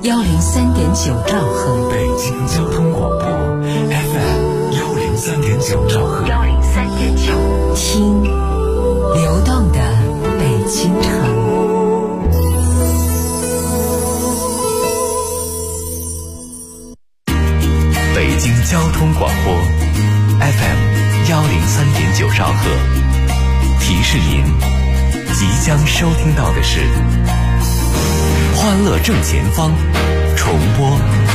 103.9兆赫， 北京交通广播 FM 103.9兆赫 ，103.9，听流动的北京城。 北京交通广播 FM 103.9兆赫，提示您即将收听到的是欢乐正前方重播。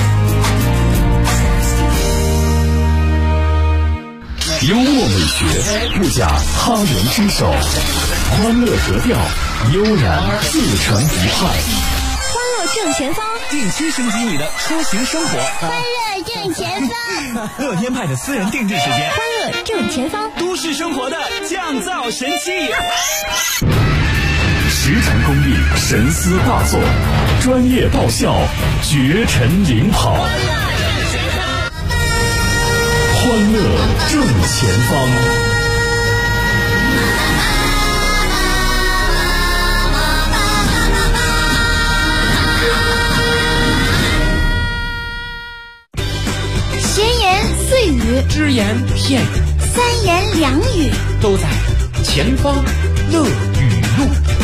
幽默美学不假他人之手，欢乐格调悠然自成一派。 欢乐正前方， 定期升级你的出行生活。 欢乐正前方， 乐天派的私人定制时间。 欢乐正前方， 都市生活的降噪神器。 实诚公益，神思大作，专业爆笑，绝尘领跑。欢乐正前方。 闲言碎语， 只言片语， 三言两语， 都在前方乐语录。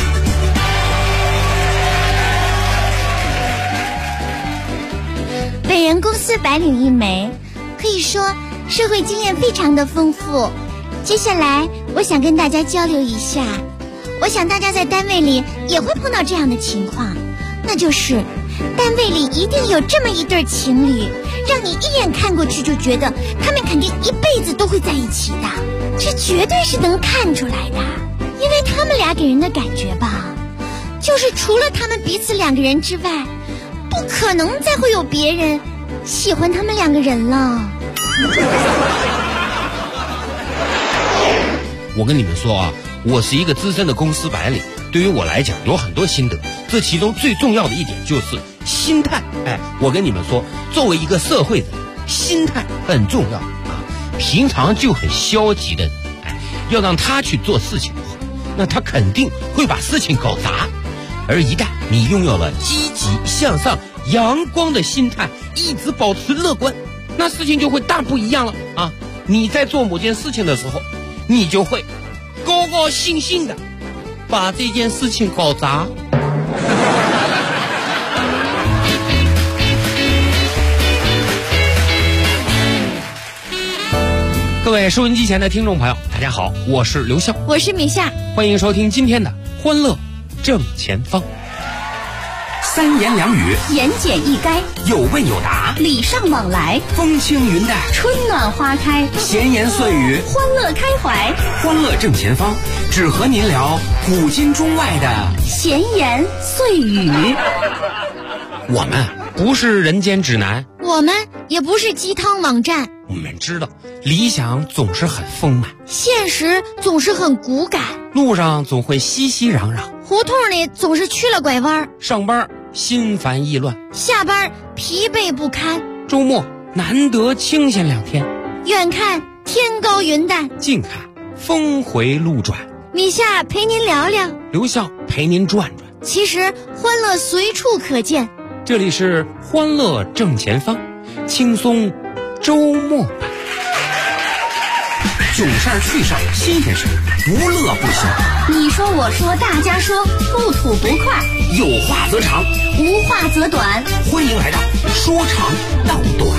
本人公司白领一枚，可以说社会经验非常的丰富。接下来我想跟大家交流一下，我想大家在单位里也会碰到这样的情况，那就是单位里一定有这么一对情侣，让你一眼看过去就觉得他们肯定一辈子都会在一起的，这绝对是能看出来的。因为他们俩给人的感觉吧，就是除了他们彼此两个人之外，不可能再会有别人喜欢他们两个人了。 我跟你们说啊，我是一个资深的公司白领，对于我来讲有很多心得，这其中最重要的一点就是心态。我跟你们说，作为一个社会人，心态很重要啊。平常就很消极的人，要让他去做事情的话，那他肯定会把事情搞砸。而一旦你拥有了积极向上、阳光的心态，一直保持乐观，那事情就会大不一样了啊！你在做某件事情的时候，你就会高高兴兴的把这件事情搞砸。各位收音机前的听众朋友，大家好，我是刘笑， 我是米夏， 欢迎收听今天的欢乐正前方。 三言两语， 言简意赅， 有问有答， 礼尚往来， 风轻云淡， 春暖花开， 闲言碎语， 欢乐开怀。 欢乐正前方，只和您聊古今中外的闲言碎语。 我们不是人间指南， 我们也不是鸡汤网站， 我们知道理想总是很丰满， 现实总是很骨感， 路上总会熙熙攘攘， 胡同里总是曲了拐弯， 上班心烦意乱， 下班疲惫不堪， 周末难得清闲2天， 远看天高云淡， 近看峰回路转。 米夏陪您聊聊， 刘笑陪您转转。 其实欢乐随处可见， 这里是欢乐正前方，轻松周末版。 囧事儿趣事儿新鲜事儿，无乐不休。 你说我说大家说，不吐不快， 有话则长， 无话则短。 欢迎来到说长道短。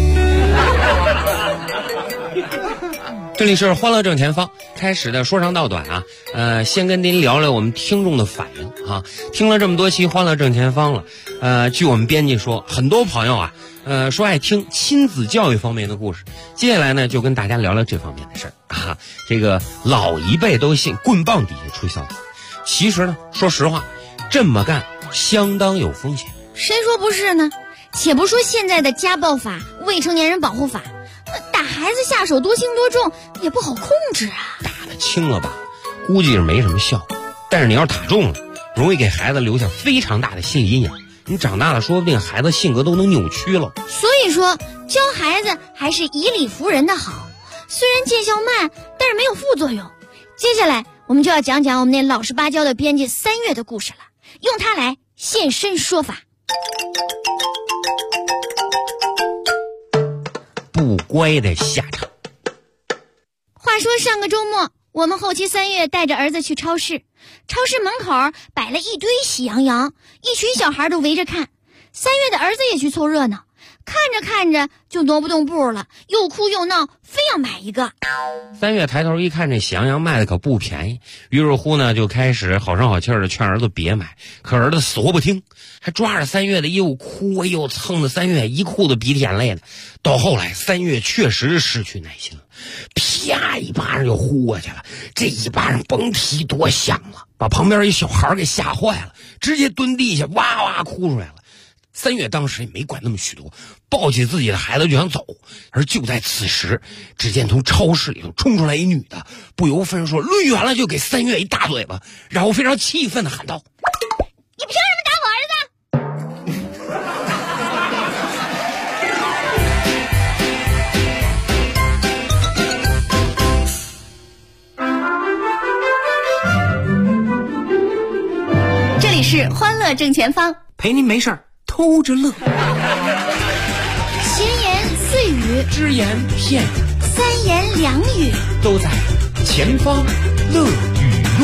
这里是欢乐正前方，开始的说长道短啊。先跟您聊聊我们听众的反应啊。听了这么多期欢乐正前方了，据我们编辑说，很多朋友啊，说爱听亲子教育方面的故事。接下来呢，就跟大家聊聊这方面的事儿啊。这个老一辈都信棍棒底下出孝子，其实呢，说实话，这么干相当有风险。 谁说不是呢？且不说现在的家暴法、未成年人保护法，打孩子下手多轻多重也不好控制啊。 打得轻了吧，估计是没什么效果，但是你要是打中了，容易给孩子留下非常大的心理阴影。你长大了，说不定孩子性格都能扭曲了。 所以说，教孩子还是以理服人的好。虽然见效慢，但是没有副作用。接下来我们就要讲讲我们那老实巴交的编辑3月的故事了，用它来现身说法。 不乖的下场。 话说上个周末，我们后期3月带着儿子去超市，超市门口摆了一堆喜羊羊，一群小孩都围着看。3月的儿子也去凑热闹，看着看着就挪不动步了，又哭又闹，非要买一个。 3月抬头一看，这喜羊羊卖的可不便宜，于是乎呢就开始好声好气的劝儿子别买，可儿子死活不听，还抓着3月的衣服哭又蹭的3月一裤子鼻涕眼泪的。到后来3月确实失去耐心了，啪一巴掌就呼过去了，这一巴掌甭提多响了，把旁边一小孩给吓坏了，直接蹲地下哇哇哭出来了。3月当时也没管那么许多，抱起自己的孩子就想走，而就在此时，只见从超市里头冲出来一女的，不由分说抡圆了就给3月一大嘴巴，然后非常气愤地喊道：“ 你凭什么打我儿子？”这里是欢乐正前方， 陪您没事偷着乐。 闲言碎语， 只言片语， 三言两语， 都在前方乐语录。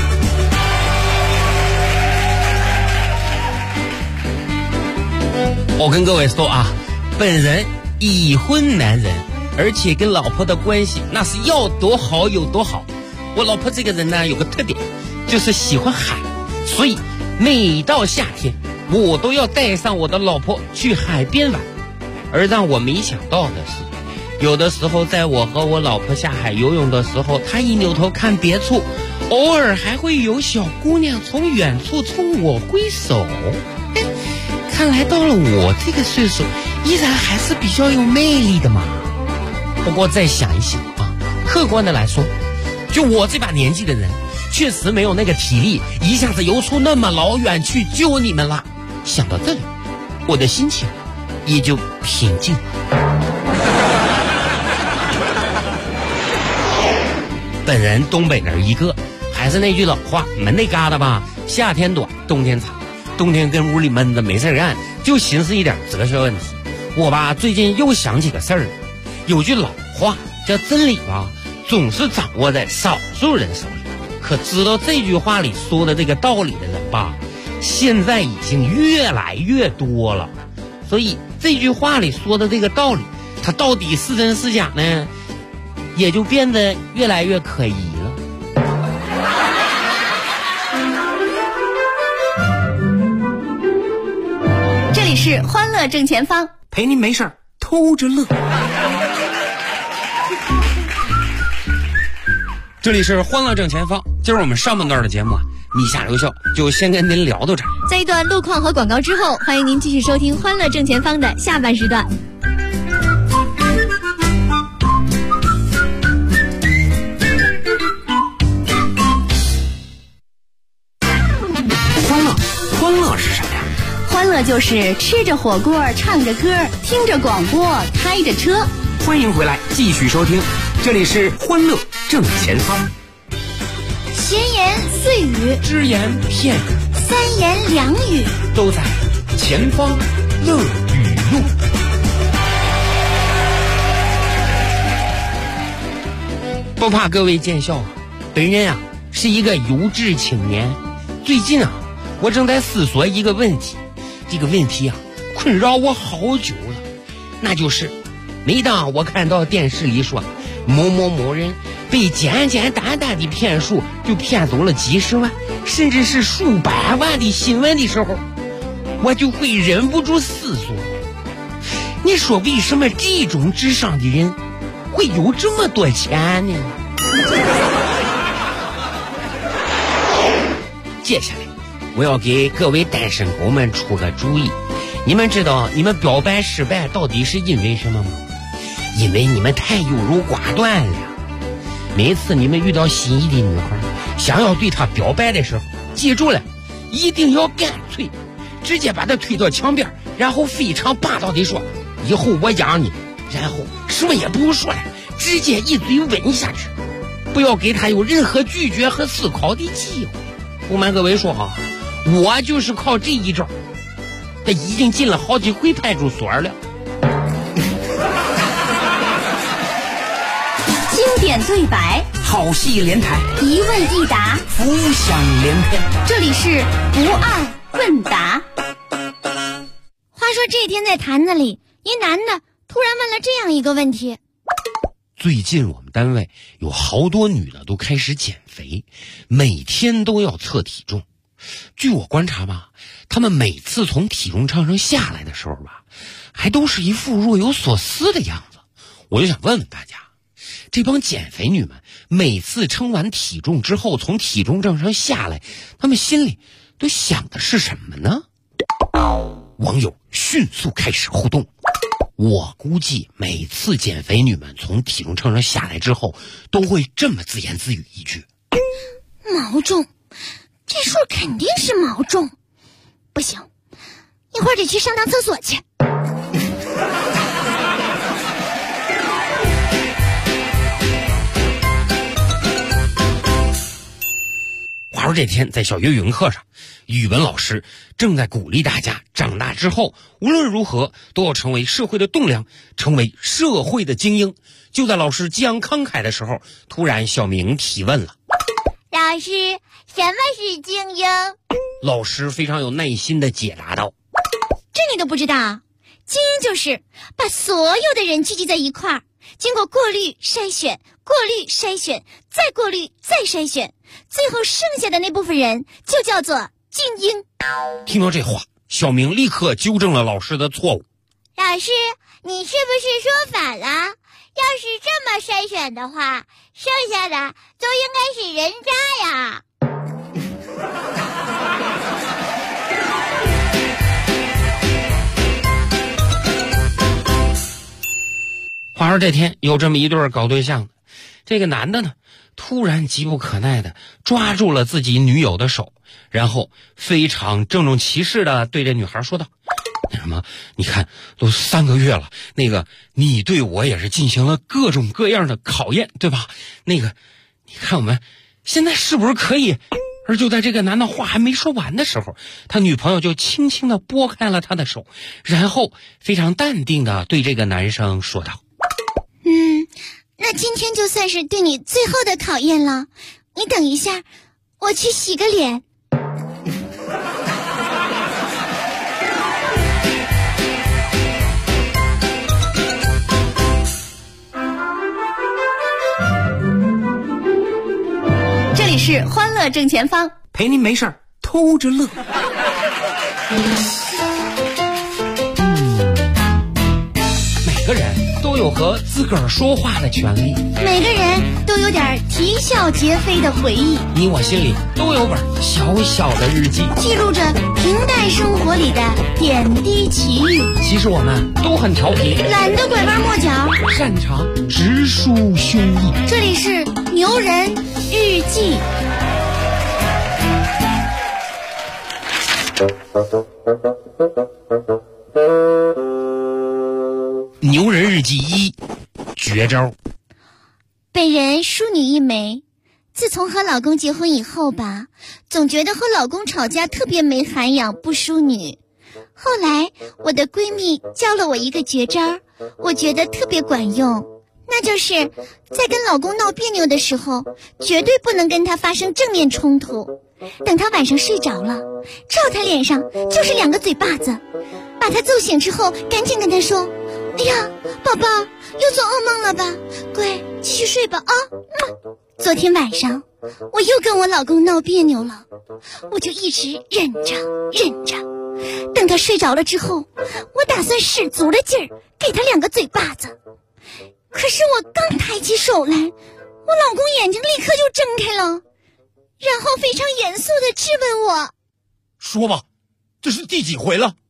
我跟各位说啊，本人已婚男人，而且跟老婆的关系那是要多好有多好。我老婆这个人呢有个特点，就是喜欢海，所以每到夏天我都要带上我的老婆去海边玩。而让我没想到的是，有的时候在我和我老婆下海游泳的时候，她一扭头看别处，偶尔还会有小姑娘从远处冲我挥手。看来到了我这个岁数，依然还是比较有魅力的嘛。不过再想一想啊，客观的来说，就我这把年纪的人，确实没有那个体力一下子游出那么老远去救你们了。想到这里，我的心情也就平静了。本人东北人一个，还是那句老话，门那疙瘩吧，夏天短，冬天长。冬天跟屋里闷着没事干，就寻思一点哲学问题。我吧最近又想起个事儿，有句老话叫真理吧，总是掌握在少数人手里。可知道这句话里说的这个道理的人吧，现在已经越来越多了。所以这句话里说的这个道理，它到底是真是假呢，也就变得越来越可疑了。 这里是欢乐正前方， 陪您没事偷着乐。 这里是欢乐正前方，今儿我们上半段的节目你下留校就先跟您聊到这儿。 在一段路况和广告之后，欢迎您继续收听欢乐正前方的下半时段。 欢乐是什么呀？ 欢乐就是吃着火锅，唱着歌，听着广播，开着车。 欢迎回来，继续收听，这里是欢乐正前方。 闲言碎语， 只言片语， 三言两语， 都在前方乐语录。不怕各位见笑，本人啊是一个有志青年。最近啊，我正在思索一个问题，这个问题啊困扰我好久了，那就是每当我看到电视里说某某某人被简简单单的骗术就骗走了几十万甚至是数百万的新闻的时候，我就会忍不住思索，你说为什么这种智商的人会有这么多钱呢？接下来我要给各位单身狗们出个主意，你们知道你们表白失败到底是因为什么吗？因为你们太优柔寡断了。每次你们遇到心仪的女孩，想要对她表白的时候，记住了，一定要干脆，直接把她推到墙边，然后非常霸道地说，以后我养你，然后什么也不用说了，直接一嘴吻下去，不要给她有任何拒绝和思考的机会。不瞒各位说啊，我就是靠这一招他已经进了好几回派出所了。 经典对白， 好戏连台， 一问一答， 浮想联翩。 这里是不二问答。 话说这天在坛子里，一男的突然问了这样一个问题： 最近我们单位有好多女的都开始减肥，每天都要测体重。据我观察吧，她们每次从体重秤上下来的时候吧，还都是一副若有所思的样子。我就想问问大家，这帮减肥女们每次称完体重之后从体重秤上下来，她们心里都想的是什么呢？网友迅速开始互动。我估计每次减肥女们从体重秤上下来之后，都会这么自言自语一句： 毛重，这数肯定是毛重，不行，一会儿得去上趟厕所去。 话说这天在小学语文课上，语文老师正在鼓励大家长大之后无论如何都要成为社会的栋梁，成为社会的精英。就在老师激昂慷慨的时候，突然小明提问了： 老师，什么是精英？ 老师非常有耐心地解答道： 这你都不知道？精英就是把所有的人聚集在一块儿，经过过滤筛选，过滤筛选，再过滤再筛选，最后剩下的那部分人就叫做精英。 听到这话，小明立刻纠正了老师的错误： 老师，你是不是说反了？要是这么筛选的话，剩下的就应该是人渣呀。 话说这天有这么一对搞对象的，这个男的呢，突然急不可耐的抓住了自己女友的手，然后非常郑重其事的对这女孩说道：那什么，你看都3个月了，那个你对我也是进行了各种各样的考验，对吧？那个你看我们现在是不是可以？而就在这个男的话还没说完的时候，他女朋友就轻轻的拨开了他的手，然后非常淡定的对这个男生说道： 那今天就算是对你最后的考验了，你等一下，我去洗个脸。 这里是欢乐正前方， 陪您没事儿偷着乐。 每个人都有和自个儿说话的权利， 每个人都有点啼笑皆非的回忆， 你我心里都有本小小的日记， 记录着平淡生活里的点滴奇遇。 其实我们都很调皮， 懒得拐弯抹角， 擅长直抒胸臆。 这里是牛人日记。 牛人日记1，绝招。 本人淑女一枚，自从和老公结婚以后吧，总觉得和老公吵架特别没涵养，不淑女。后来我的闺蜜教了我一个绝招，我觉得特别管用，那就是在跟老公闹别扭的时候，绝对不能跟他发生正面冲突。等他晚上睡着了，照他脸上就是2个嘴巴子，把他揍醒之后，赶紧跟他说：哎呀，宝宝，又做噩梦了吧？乖，继续睡吧啊！昨天晚上我又跟我老公闹别扭了，我就一直忍着，等他睡着了之后，我打算使足了劲儿给他2个嘴巴子。可是我刚抬起手来，我老公眼睛立刻就睁开了，然后非常严肃地质问我： 说吧，这是第几回了？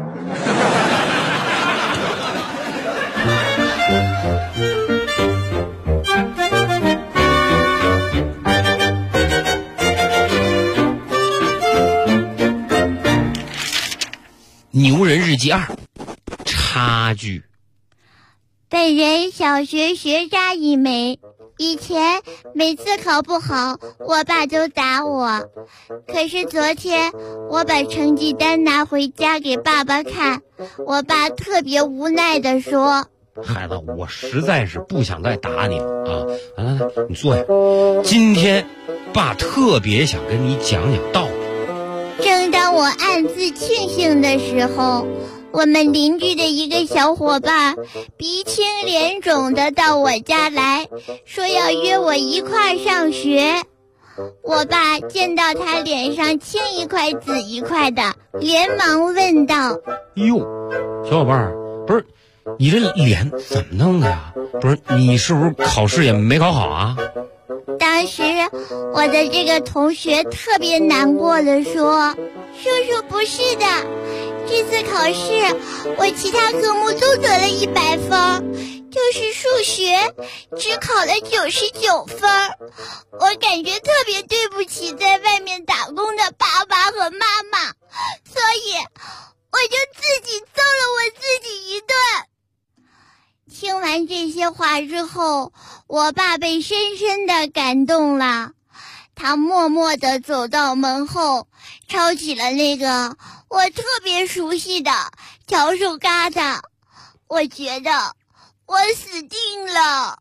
牛人日记2，差距。 本人小学学渣一枚， 以前每次考不好，我爸就打我。可是昨天我把成绩单拿回家给爸爸看，我爸特别无奈地说：“ 孩子，我实在是不想再打你了啊！来，你坐下。今天爸特别想跟你讲讲道理。” 正当我暗自庆幸的时候，我们邻居的一个小伙伴鼻青脸肿的到我家来，说要约我一块上学。我爸见到他脸上青一块紫一块的，连忙问道：“ 哟，小伙伴，不是你这脸怎么弄的呀？不是你是不是考试也没考好啊？” 当时我的这个同学特别难过的说：“叔叔，不是的，这次考试我其他科目都得了100分，就是数学只考了99分。我感觉特别对不起在外面打工的爸爸和妈妈，所以我就自己揍了我自己一顿。”听完这些话之后，我爸被深深地感动了。他默默地走到门后，抄起了那个我特别熟悉的笤帚疙瘩。我觉得我死定了。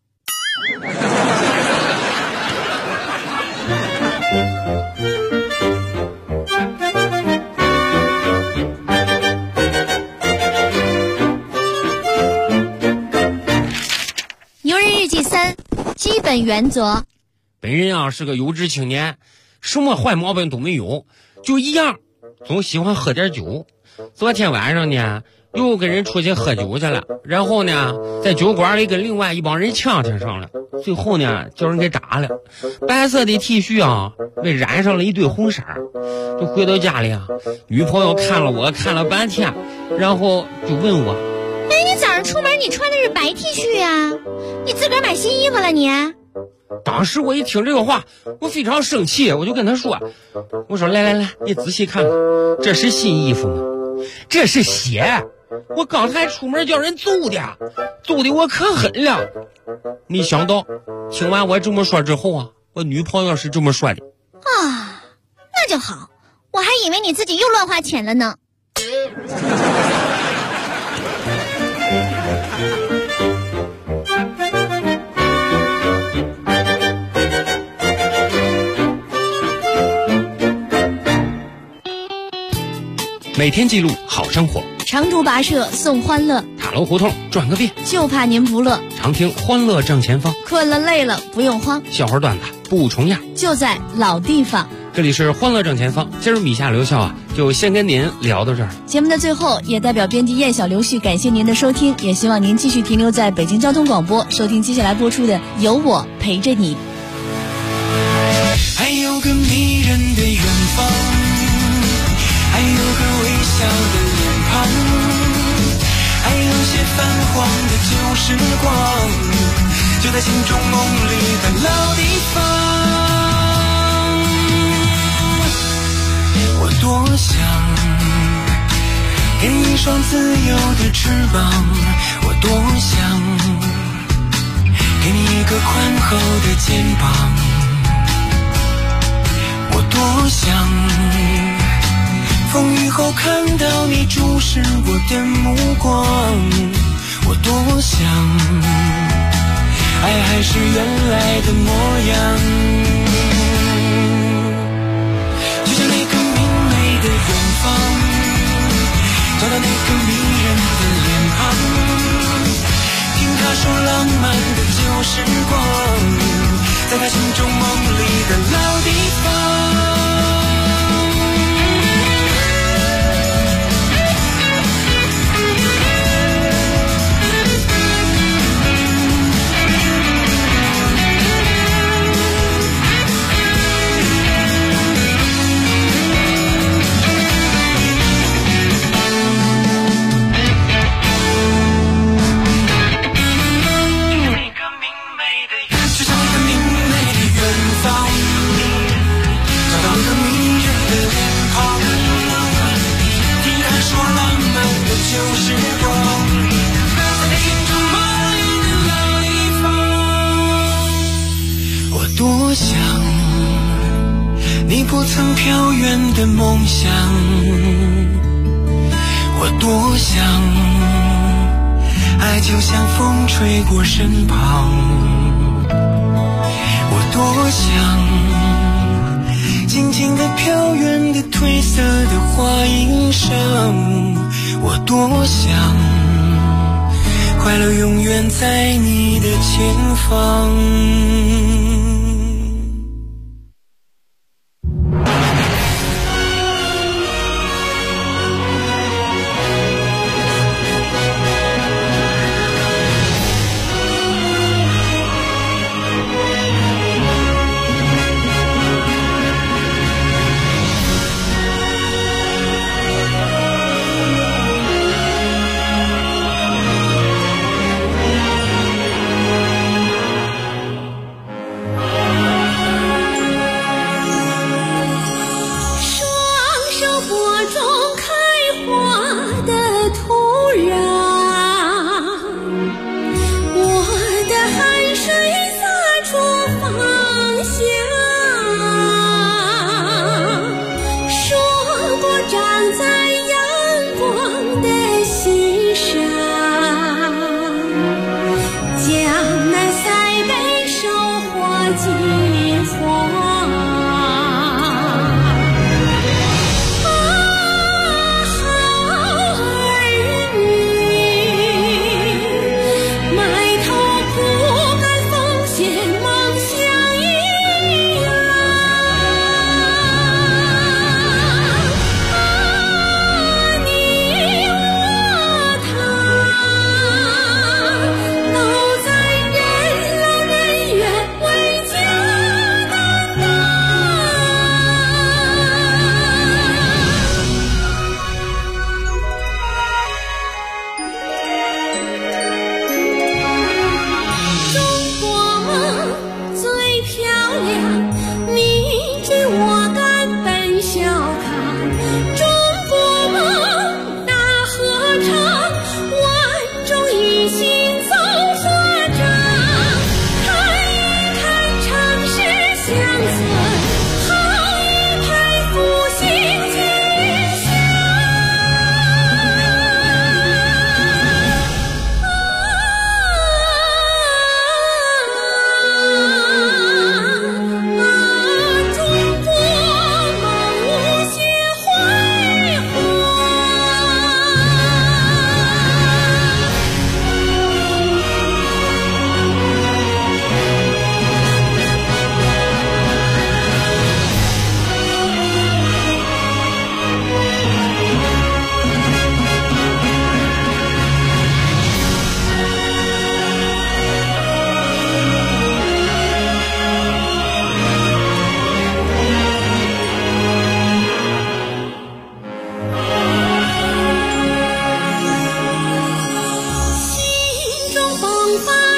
牛人日记3，基本原则。 本人啊是个有志青年，什么坏毛病都没有，就一样，总喜欢喝点酒。昨天晚上呢，又跟人出去喝酒去了，然后呢，在酒馆里跟另外一帮人呛上了，最后呢，叫人给打了。白色的 T 恤啊，被染上了一堆红色。就回到家里啊，女朋友看了我看了半天，然后就问我：“ 哎，你早上出门你穿的是白 T 恤啊？你自个儿买新衣服了你？” 当时我一听这个话，我非常生气，我就跟他说：“我说来，你仔细看看，这是新衣服吗？这是血，我刚才出门叫人揍的我可狠了。”没想到听完我这么说之后啊，我女朋友是这么说的：“ 啊，那就好，我还以为你自己又乱花钱了呢。” 每天记录好生活， 长途跋涉送欢乐， 塔楼胡同转个遍， 就怕您不乐。 常听欢乐正前方， 困了累了不用慌， 笑话段子不重样， 就在老地方。 这里是欢乐正前方，今儿米夏留校啊，就先跟您聊到这儿。 节目的最后，也代表编辑燕小刘旭感谢您的收听，也希望您继续停留在北京交通广播，收听接下来播出的《有我陪着你》。 还有个迷人的远方，还有个微笑的脸庞，还有些泛黄的旧时光，就在心中梦里的老地方。我多想给你一双自由的翅膀，我多想给你一个宽厚的肩膀，我多想风雨后看到你注视我的目光，我多想爱还是原来的模样，就像那个明媚的远方，找到那个迷人的脸庞，听他说浪漫的旧时光，在他心中梦里的老地方。 曾飘远的梦想，我多想爱就像风吹过身旁，我多想静静地飘远的褪色的花衣裳，我多想快乐永远在你的前方。 风发